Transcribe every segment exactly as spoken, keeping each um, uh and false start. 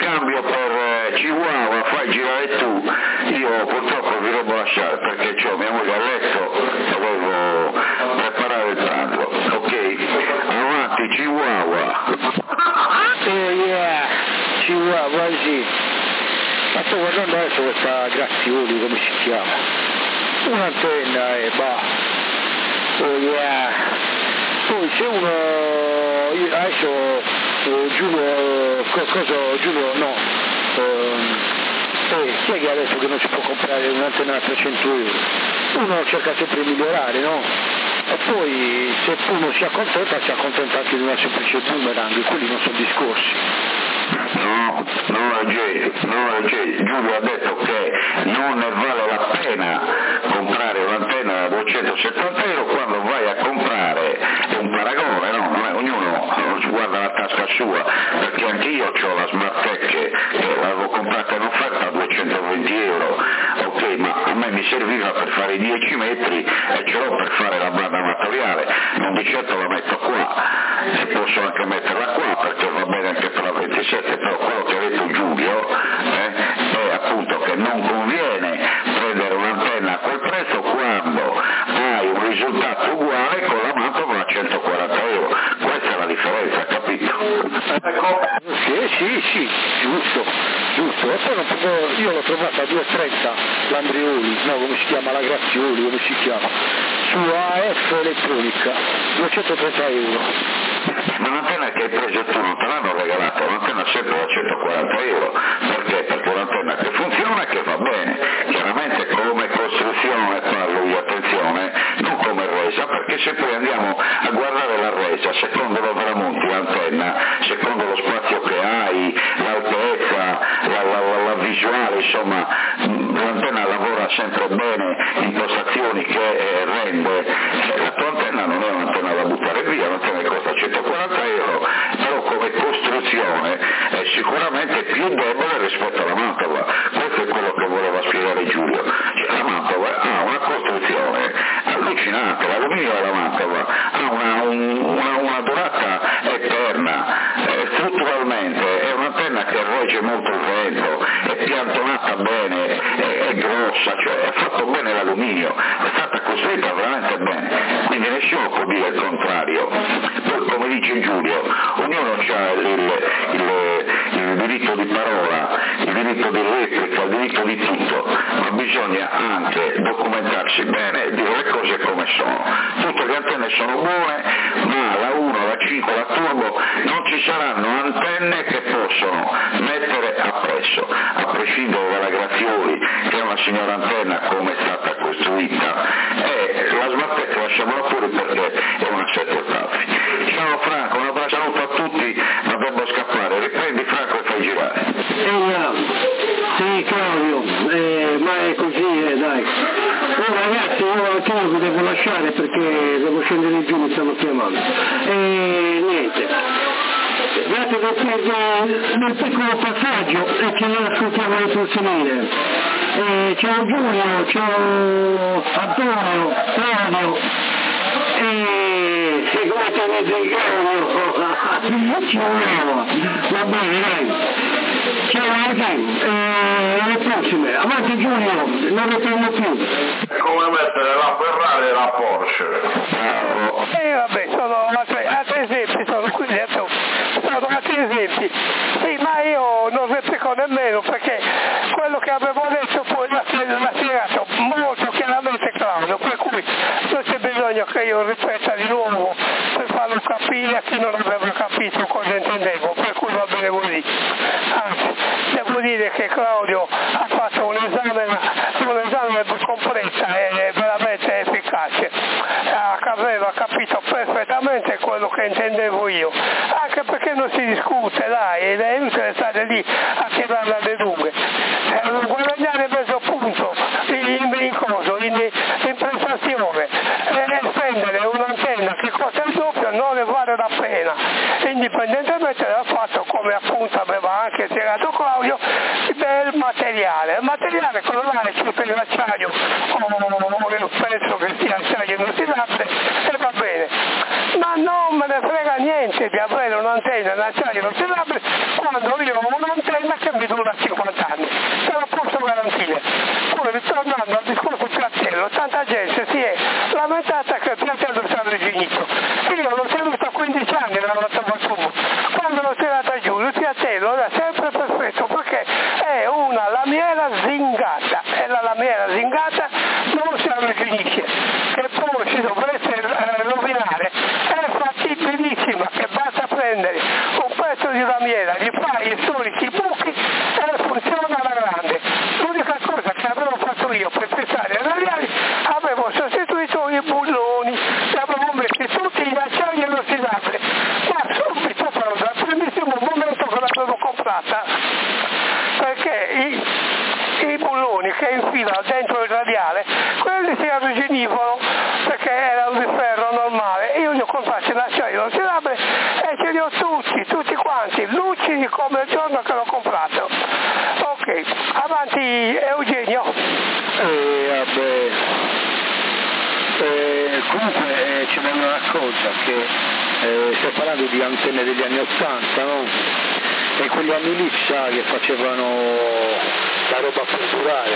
cambio per eh, Chihuahua, fai girare tu, io purtroppo vi devo lasciare perché ho mia moglie a letto, dovevo preparare il pranzo, ok? Avanti Chihuahua! Oh yeah, Chihuahua sì. Ma sto guardando adesso questa Grazioli, come si chiama? Un'antenna e bah. Oh yeah. Poi se uno, io adesso eh, Giulio, cosa, Giulio no, eh, chi è che adesso che non si può comprare un'antenna a trecento euro? Uno cerca sempre di migliorare, no? E poi se uno si accontenta, si accontenta anche di una semplice boomerang, e quelli non sono discorsi. No, no G, no G, Giulio ha detto che non ne vale la pena comprare un'antenna da duecentosettanta euro quando vai a comprare un paragone, no? Non è, ognuno guarda la tasca sua, perché anche io ho la Smart Tech che l'avevo comprata in offerta a duecentoventi euro, ok, ma a me mi serviva per fare i dieci metri e ce l'ho per fare la banda amatoriale, non di certo la metto qua, e posso anche metterla qua perché va bene anche per la ventisette, però quello che ha detto Giulio eh, è appunto che non conviene prendere un'antenna a quel prezzo quando hai un risultato uguale con la mantova a centoquaranta euro, questa è la differenza, capito? Ecco. Sì, sì, sì, giusto, giusto, e poi non posso, io l'ho trovata a due e trenta l'Andreoli, no, come si chiama, la Grazioli, come si chiama, su A F Elettronica, duecentotrenta euro. Ma l'antenna che hai preso tu non te l'hanno regalata, un'antenna sempre da centoquaranta euro, perché? Perché è un'antenna che funziona e che va bene, chiaramente come costruzione parlo io, attenzione, non come resa, perché se poi andiamo a guardare la resa, secondo dove la monti l'antenna, secondo lo spazio che hai, l'altezza, la, la, la, la visuale, insomma, l'antenna lavora sempre bene, impostazioni che eh, rende, la tua antenna non è un'antenna da buttare via, un'antenna che costa centoquaranta euro, però come costruzione è sicuramente più debole rispetto alla mantova, questo è quello che voleva spiegare Giulio, cioè, la mantova ha una costruzione allucinante, l'alluminio della mantova ha una, un, una, una durata eterna, eh, strutturalmente è un'antenna che regge molto il vento, è piantonata bene, è, è grossa, cioè è fatto bene l'alluminio, è stata costruita veramente bene, quindi nessuno può dire il contrario. Poi come dice Giulio, ognuno ha il, il, il diritto di parola, il diritto di replica, il diritto di tutto, ma bisogna anche documentarsi bene e dire le cose come sono. Tutte le antenne sono buone, ma la uno, la cinque, la turbo non ci saranno antenne che possono mettere appresso, a prescindere dalla Grazioli, che è una signora antenna come è stata costruita, e la Smart Tech lasciamola fuori perché è una sette ottavi. Ciao Franco, un abbraccio a tutti, ma devo scappare, riprendi Franco e fai girare. Eh, sì Claudio, eh, ma è così, eh, dai. Oh ragazzi, io anche io vi devo lasciare perché devo scendere giù, mi stanno chiamando. E niente. Grazie per il piccolo passaggio e che noi ascoltiamo le tue semine. Eh, ciao Giulio, ciao Antonio, Claudio. E come tenete il Claudio? Ciao, va bene, dai. Ciao ragazzi, eh, alle prossime. Avanti Giulio, non ne prendo più. È come mettere la Ferrari e la Porsche. E eh, vabbè, sono altri, altri esempi, sono qui dentro, sono altri esempi. Sì, ma io non replico nemmeno perché quello che avevo detto poi l'ha spiegato molto chiaramente Claudio, per cui non c'è bisogno che io ripeta di nuovo per farlo capire a chi non aveva capito cosa intendevo, per cui va bene così. Anzi, devo dire che Claudio ha fatto un esame, un esame completo e veramente efficace, aveva capito perfettamente quello che intendevo io, anche perché non si discute, dai, ed è inutile stare lì a tirare le due, eh, guadagnare mezzo punto in, in coso, in, in prestazione, e spendere un'antenna che costa il doppio non ne vale la pena, indipendentemente dal fatto, come appunto aveva anche spiegato Claudio, del materiale. Il materiale quello là è tutto in acciaio, o io penso che sia acciaio inossidabile, e va bene, ma non me ne frega niente di avere un'antenna un'antenna in acciaio inoxidabile quando io ho un'antenna che mi dura cinquanta anni, te lo posso garantire. Poi ritornando al discorso piattello, tanta gente si è lamentata che il piattello sta arrugginito. Io l'ho tenuto a quindici anni nella tubo, quando l'ho tirata giù il piattello era sempre perfetto perché è una lamiera zingata e la lamiera zingata non si arrugginisce, che poi si dovrebbe eh, rovinare, è fattibilissima, che basta prendere un pezzo di lamiera, gli fai i soliti buchi e funziona alla grande. L'unica cosa che avevo fatto io per testare i radiali, avevo sostituito i bulloni, li avevo messi tutti in acciaio inossidabile, ma subito però dal primissimo momento che l'avevo comprata, perché i, i bulloni che infilano dentro il radiale, quelli si arrugginivano perché erano di ferro normale, e io li ho comprati in acciaio inossidabile e ce li ho tutti, tutti quanti, lucidi come il giorno che l'ho comprato. Ok, avanti Eugenio. Eh, vabbè. Eh, comunque eh, c'è una cosa che eh, stiamo parlando di antenne degli anni ottanta, no? E quegli anni lì sa che facevano la roba culturale,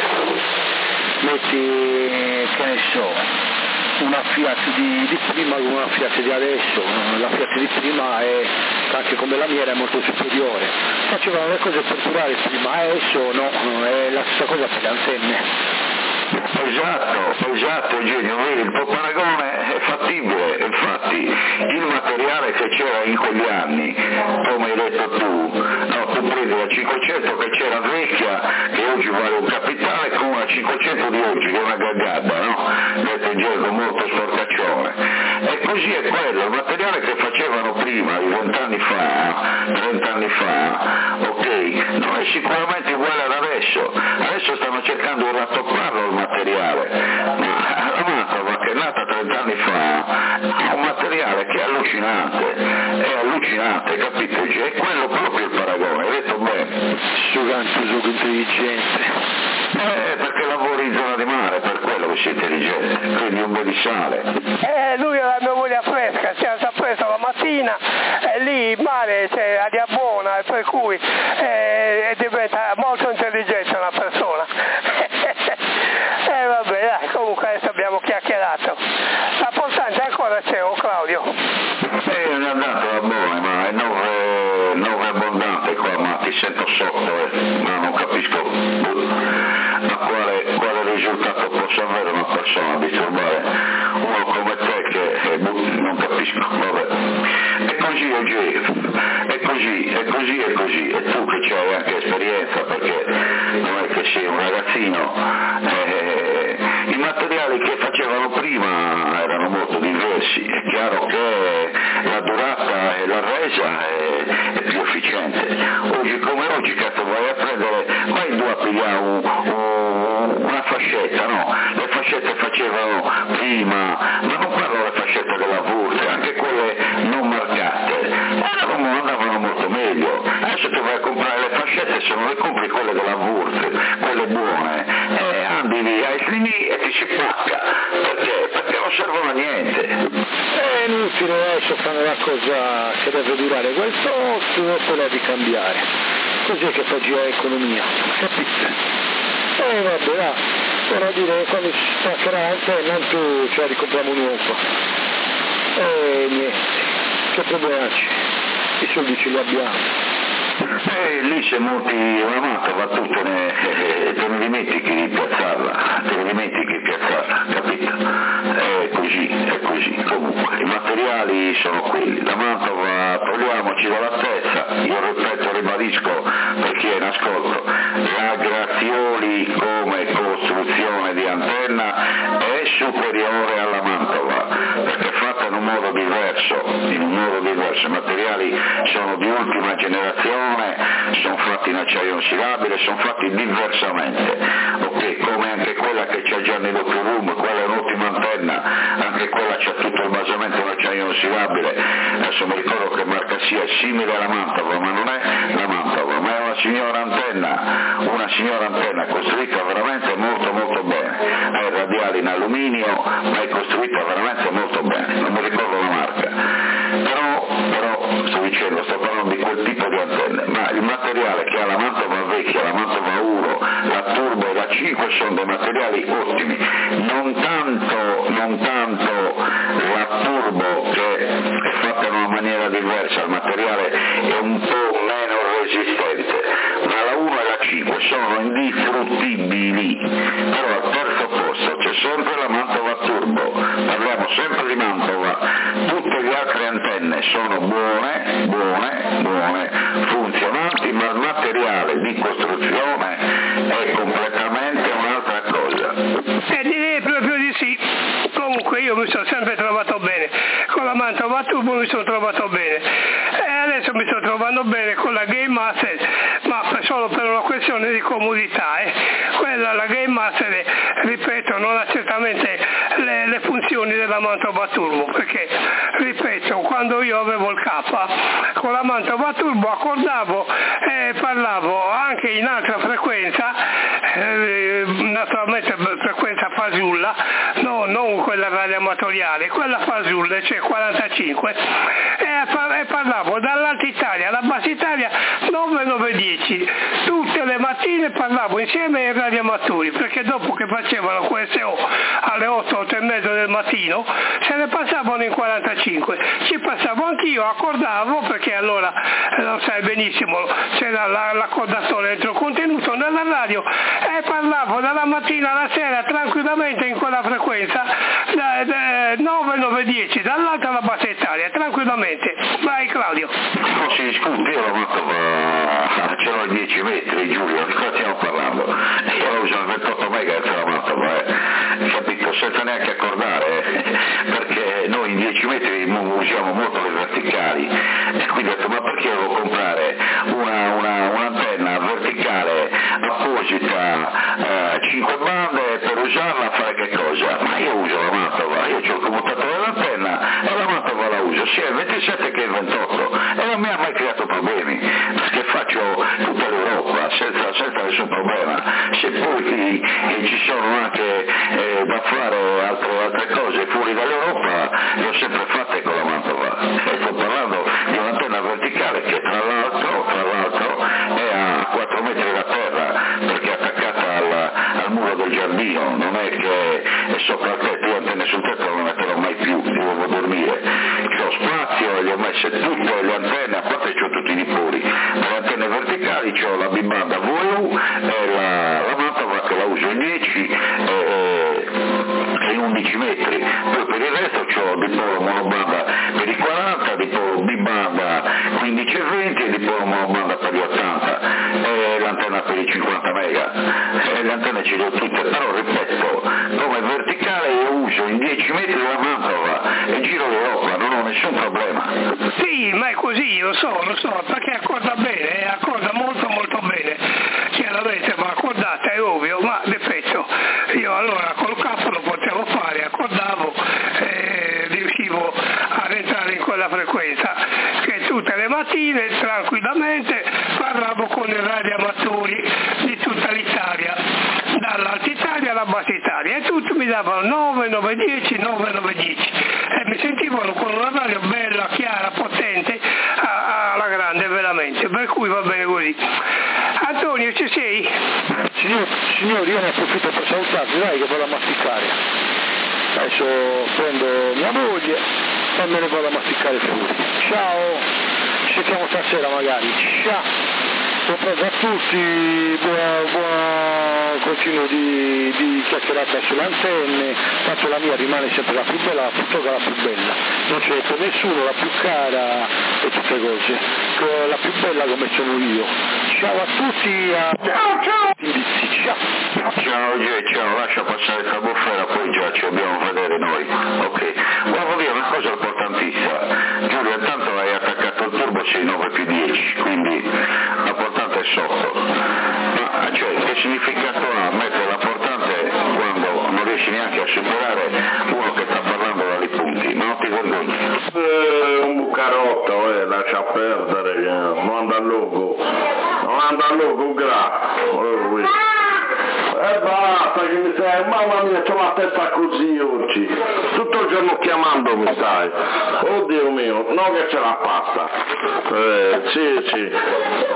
metti, che ne so, una Fiat di, di prima con una Fiat di adesso, la Fiat di prima è anche come la mia era molto superiore, facevano le cose culturali prima, adesso no, è la stessa cosa per le antenne. Esatto, esatto Eugenio, vedi, il tuo paragone è fattibile, infatti il materiale che c'era in quegli anni, come hai detto tu, no, tu prendi la cinquecento che c'era vecchia, che oggi vale un capitale, con una cinquecento di oggi che è una gaggada, no? Detto in gergo molto sporcaccione. E così è quello, il materiale che facevano prima, vent'anni fa, trent'anni fa, ok, non è sicuramente uguale ad adesso, adesso stanno cercando di rattopparlo il materiale, ma la Mantova che è nata trent'anni fa è un materiale che è allucinante, è allucinante, capito? È quello proprio il paragone, hai detto bene. Suganto, sono intelligente. Eh, perché lavori in zona di mare, per quello che sei intelligente, quindi un po' di sale. Eh, lui ha la memoria fresca, si alza presto la mattina e lì il mare c'è aria buona e per cui eh, diventa molto intelligente una persona. E eh, vabbè, dai, comunque adesso abbiamo chiacchierato. L'importante ancora c'è, oh Claudio. Eh, è andato a buone, ma è nove, nove abbondante qua, ma ti sento sotto, eh. ma non capisco ma quale, quale risultato possa avere una persona disturbare uno come te che eh, non capisco, vabbè. È così oggi, è così, è così, è così, e tu che hai anche esperienza, perché non è che sei un ragazzino, eh, i materiali che facevano prima erano molto diversi, è chiaro che la durata e la resa è, è più efficiente. Oggi come oggi, cazzo, vai a prendere, vai tu a pigliare un, un, una fascetta, no? Le fascette facevano prima, ma non parlo delle fascette della Wurz, anche quelle non marcate, erano, andavano molto meglio. Adesso tu vai a comprare le fascette, se non le compri quelle della Wurz, quelle buone, eh, andi lì, hai finì e ti si pacca, perché? Perché non servono a niente. È inutile, adesso fanno la cosa che deve durare quel tot, dopo la devi cambiare. Così è che fa girare l'economia, capite? E eh, vabbè, là, vorrà dire che quando si staccherà l'antenna tu ce la ricompriamo nuova. E niente, che problema c'è? I soldi ce li abbiamo. E lì se monti una Mantova tu te ne, eh, te ne dimentichi di piazzarla, te ne dimentichi di piazzarla, capito? È così, è così. Comunque i materiali sono quelli, la Mantova togliamoci dall'altezza, io ripeto, ribadisco per chi è in ascolto, la Grazioli come costruzione di antenna è superiore alla Mantova, perché è fatta in un modo diverso, in un modo diverso, i materiali sono di ultima generazione, sono fatti in acciaio inossidabile, sono fatti diversamente, ok, come anche quella che c'ha Gianni Doctorum, quella è un'ottima antenna, anche quella c'ha tutto il basamento in acciaio inossidabile, adesso mi ricordo che marca sia, è simile alla Mantova, ma non è la Mantova, ma è una signora antenna, una signora antenna costruita veramente molto molto bene, ha i radiali in alluminio, ma è costruita veramente molto bene, non mi ricordo la marca, però, però sto dicendo, sto cinque sono dei materiali ottimi, non tanto, non tanto la Turbo che è fatta in una maniera diversa, il materiale è un po' meno resistente, ma la uno e la cinque sono indifruttibili, però al terzo posto c'è sempre la Mantova Turbo, parliamo sempre di Mantova, tutte le altre antenne sono buone, buone, buone, funzionanti, ma il materiale di costruzione è completamente un'altra cosa. E direi proprio di sì. Comunque io mi sono sempre trovato bene, con la Mantova Turbo mi sono trovato bene, e adesso mi sto trovando bene con la Game Master, ma solo per una questione di comodità. Eh. Quella, la Game Master, ripeto, non ha certamente le, le funzioni della Mantova Turbo, perché, ripeto, quando io avevo il K, con la Mantova Turbo accordavo e parlavo anche in altra frequenza, eh, naturalmente frequenza fasulla, no, non quella radioamatoriale, quella fasulla, cioè quarantacinque, e, e parlavo dall'Alta Italia alla Bassa Italia nove nove dieci, tutte le mattine parlavo insieme ai radioamatori, perché dopo che facevano Q S O alle otto, otto e mezza del mattino se ne passavano in quarantacinque, ci passavo anch'io, accordavo, perché allora lo sai benissimo, c'era la, l'accordatore dentro il contenuto nella radio, e parlavo dalla mattina alla sera tranquillamente in quella frequenza da, da nove nove dieci, dall'Alta alla Bassa Italia, tranquillamente. Vai Claudio. Non si discute, io l'ho fatto, ma c'erano a dieci metri, Giulio, di cosa stiamo parlando? Io uso il ventotto megahertz la Mantova, eh, capito, senza neanche accordare, eh, perché noi in dieci metri usiamo molto le verticali, e quindi ho detto, ma perché devo comprare una, una, un'antenna verticale apposita, eh, cinque bande, per usarla a fare che cosa? Ma io uso la Mantova, io ho il commutatore dell'antenna e la Mantova la uso sia il ventisette che il ventotto, e non mi ha mai creato problemi, perché faccio tutta l'Europa senza, senza nessun problema, seppur che ci sono anche eh, da fare altre, altre cose fuori dall'Europa, le ho sempre fatte con la Mantova, e sto parlando di un'antenna verticale che tra l'altro, tra l'altro è a quattro metri da terra, perché è attaccata al, al muro del giardino, non è che è sopra il tetto, io antenne sul tetto non le metterò mai più, io devo dormire, ho spazio e le ho messe tutte le antenne, a parte c'ho tutti i dipoli, per le antenne verticali ho la bibanda V U e la, la Mantova che la uso in dieci e, e in undici metri, poi per il resto ho dipolo monobanda per i quaranta, dipolo bibanda quindici e venti e dipolo monobanda per gli ottanta e l'antenna per i cinquanta mega, e le antenne ce le ho tutte, però ripeto, come verticale io uso in dieci metri la Mantova e giro l'Europa, non ho nessun problema. Sì, ma è così, lo so, lo so, perché accorda bene, accorda molto molto bene, chiaramente va accordata, è ovvio, ma ripeto, io allora col K lo potevo fare, accordavo e riuscivo ad entrare in quella frequenza, che tutte le mattine tranquillamente parlavo con i radioamatori di tutta l'Italia, dall'Alta Italia alla Bassa Italia, e tutti mi davano nove nove dieci, nove nove dieci, e mi sentivano con una radio bella, chiara, potente, alla grande veramente, per cui va bene così. Antonio, ci sei? Signor, signori, io ne approfitto per salutarvi, dai che vado a masticare. Adesso prendo mia moglie e me ne vado a masticare fuori. Ciao, ci sentiamo stasera magari. Ciao. Un saluto a tutti, buon, buon continuo di, di chiacchierata sulle antenne, tanto la mia rimane sempre la più bella, la tuttora la più bella, non c'è per nessuno, la più cara e tutte cose, la più bella come sono io. Ciao a tutti, a... ciao ciao! Ciao! Ciao Gie, ciao, lascia passare il cabofera, poi già ci dobbiamo vedere noi. Ok, volevo dire una cosa importantissima, Giulio, intanto hai attaccato il turbo sei nove più dieci, quindi l'importante è sotto. Ma cioè, che significato ha mettere la portante quando non riesci neanche a superare uno che sta parlando dai punti? Ma non ti vergogni? Eh, un bucarotto, eh, lascia perdere, eh, non anda al logo, non anda al logo, grazie. E eh, basta che mi sai, mamma mia, c'ho la testa così oggi, tutto il giorno chiamandomi, sai, oddio mio, no che ce la passa, eh, sì, sì.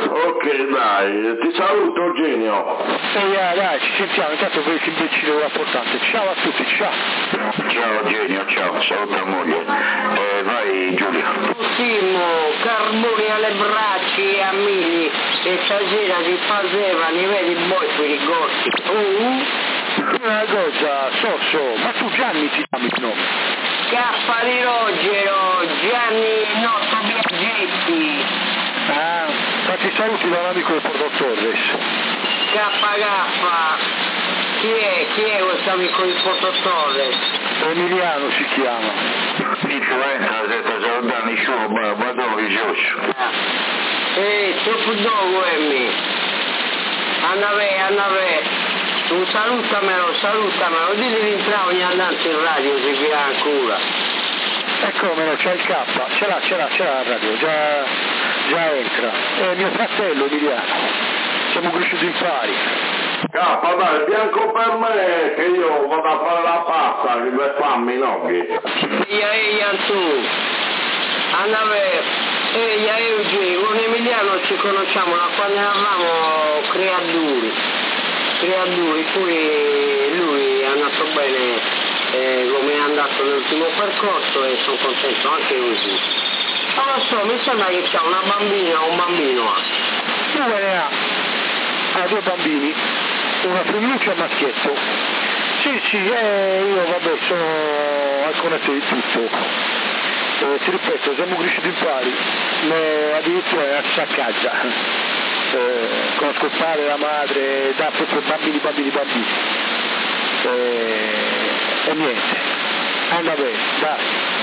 Ok, dai, ti saluto Eugenio. E eh, dai, ci sentiamo, intanto per che imbecille è importante. Ciao a tutti, ciao. Ciao Eugenio, ciao, saluta moglie. Eh, vai Giulia. Ultimo, carboni alle braccia e a mili, e stasera si faceva, ne vedi voi per i gotti. Uh. Una cosa, Sosso, ma tu Gianni ti chiami il nome? Cappa di Rogero, Gianni Notto Biaggetti. Ah, fatti saluti da un amico del Porto Torres. Kappa Kappa, chi è? Chi è questo amico di Porto Torres? Emiliano si chiama. Influenza, ha detto salutare su, ma vado risorso. Ehi, troppo dopo Emmi. Andave, andave. Tu salutamelo, salutamelo, dilli di entrare ogni andante in radio, si via ancora. E come no, c'è il K, ce l'ha, ce l'ha, ce l'ha la radio, già, già entra. È mio fratello Emiliano, siamo cresciuti in pari. Cappa, dai, bianco per me, che io vado a fare la pasta, che per farmi i noghi. Eia, eia, tu, andave, eia, Eugi, con Emiliano ci conosciamo da quando eravamo creatori. Creatori, poi lui è andato bene eh, come è andato nell'ultimo percorso e sono contento anche lui. Non lo so, mi sembra che c'ha una bambina o un bambino. Due ne ha, ha due bambini, una femminuccia e un maschietto. Sì, sì, eh, io vabbè sono al corrente di tutto. Eh, ti ripeto, siamo cresciuti in pari, ma addirittura è a casa. Eh, conosco il padre, la madre, da proprio bambini, bambini, bambini. Eh, e niente, anda bene, dai,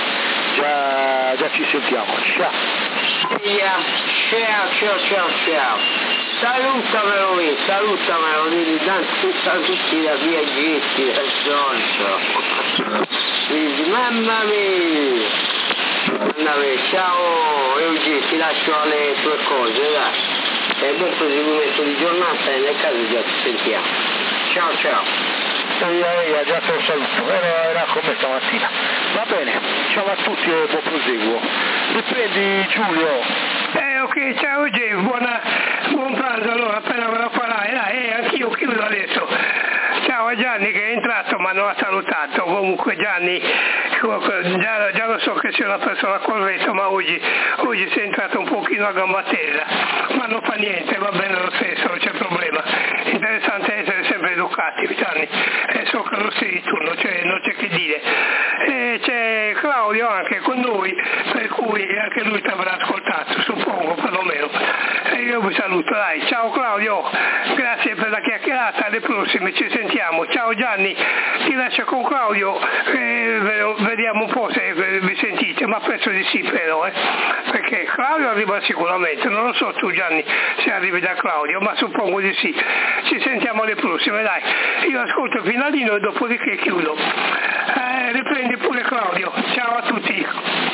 già, già ci sentiamo, ciao. Yeah. Ciao, ciao, ciao, ciao. Salutamelo lì, salutamelo lì, danti saluti da via Gitti, da Giorgio. Dici, mamma mia. Mamma mia, ciao Eugenio, ti lascio alle tue cose, dai. E buon proseguimento di giornata e nel caso già ci sentiamo. Ciao ciao. Ehi, ehi, ha già te lo saluto, era, era con me stamattina. Va bene, ciao a tutti e buon proseguo. Riprendi Giulio. Eh ok, ciao Eugenio, buona, buon pranzo allora, appena ve lo farai, dai, eh, anch'io chiudo adesso. Ciao a Gianni che è entrato ma non ha salutato, comunque Gianni già, già lo so che sei una persona corretta ma oggi, oggi sei entrato un pochino a gamba tesa, ma non fa niente, va bene lo stesso, non c'è problema, interessante essere sempre educati Gianni, e so che lo sei tu, non c'è, non c'è che dire. E c'è Claudio anche con noi, per cui anche lui ti avrà ascoltato, suppongo perlomeno. E io vi saluto, dai, ciao Claudio, grazie per la chiacchierata, alle prossime, ci sentiamo. Ciao Gianni, ti lascio con Claudio, eh, vediamo un po' se vi sentite, ma penso di sì però, eh, perché Claudio arriva sicuramente, non lo so tu Gianni se arrivi da Claudio, ma suppongo di sì. Ci sentiamo alle prossime, dai, io ascolto il finalino e dopodiché chiudo. Eh, riprendi pure Claudio, ciao a tutti.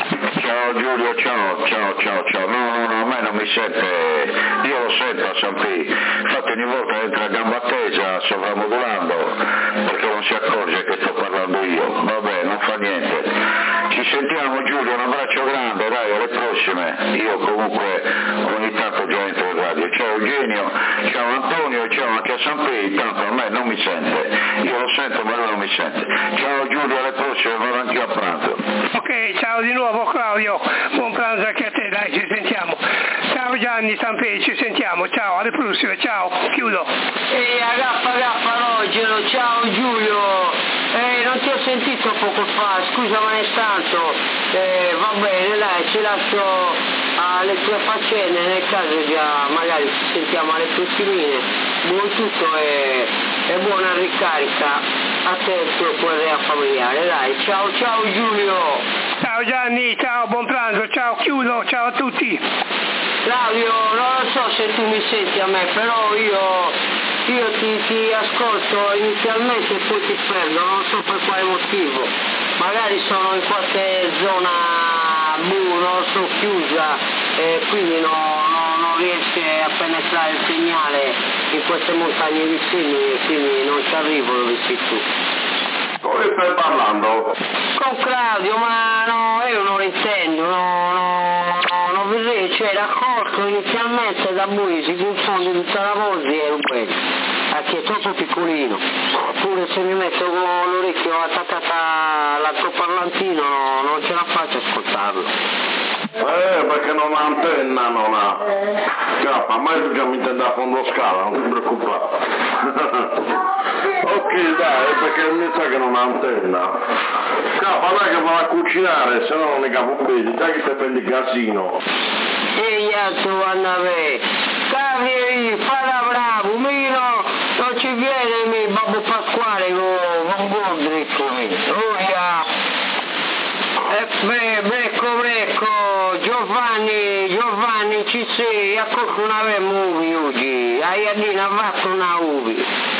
Ciao Giulio, ciao, ciao, ciao, ciao, no, no, no, a me non mi sente, io lo sento a San P, infatti ogni volta entra a gamba tesa sovramodulando, perché non si accorge che sto parlando io, vabbè, non fa niente. Ci sentiamo Giulio, un abbraccio grande, dai, alle prossime, io comunque ogni tanto già entro in radio, ciao Eugenio, ciao Antonio e ciao anche a San P, tanto a me non mi sente, io lo sento ma lui non mi sente. Ciao Giulio, alle prossime, vado anch'io a pranzo. Ok, ciao di nuovo Claudio, buon pranzo anche a te, dai, ci sentiamo. Ciao Gianni Sanpe, ci sentiamo, ciao, alle prossime, ciao, chiudo. Ehi, agappa, agappa Rogero, ciao Giulio, eh, non ti ho sentito poco fa, scusa ma è tanto, eh, va bene, dai, ci lascio alle tue faccende, nel caso già magari ci sentiamo alle prossimine, buon tutto e, e buona ricarica a te e il tuo correa familiare, dai, ciao ciao Giulio. Ciao Gianni, ciao, buon pranzo, ciao, chiudo, ciao a tutti. Claudio, non lo so se tu mi senti a me, però io, io ti, ti ascolto inizialmente e poi ti perdo, non so per quale motivo. Magari sono in qualche zona buia, non lo so, chiusa, e quindi no, no, non riesce a penetrare il segnale in queste montagne vicine, quindi non ci arrivo dove sei tu. Come stai parlando? Con Claudio, ma no, io non lo intendo, no, no, no, non vedrei, cioè l'accordo inizialmente da voi si confonde tutta la voce e è quello, perché è troppo piccolino, pure se mi metto con l'orecchio attaccata all'altoparlantino no, non ce la faccio ascoltarlo. Eh, perché non ha antenna, non ha. Cappa, a me tu già mi intendi a fondo scala, non ti preoccupare. Ok, dai, perché mi sa che non ha antenna. Cappa, dai che va a cucinare, se no non ne capo bene, dai che te prendi casino. Ehi, tu Anna me, capi, falla bravo, mino, non ci viene mi Babbo Pasquale con Gondric, oh yeah. E beh, brecco, brecco, Giovanni, Giovanni, ci sei, a cosa non avevamo uvi oggi, hai a dire, ha fatto una uvi.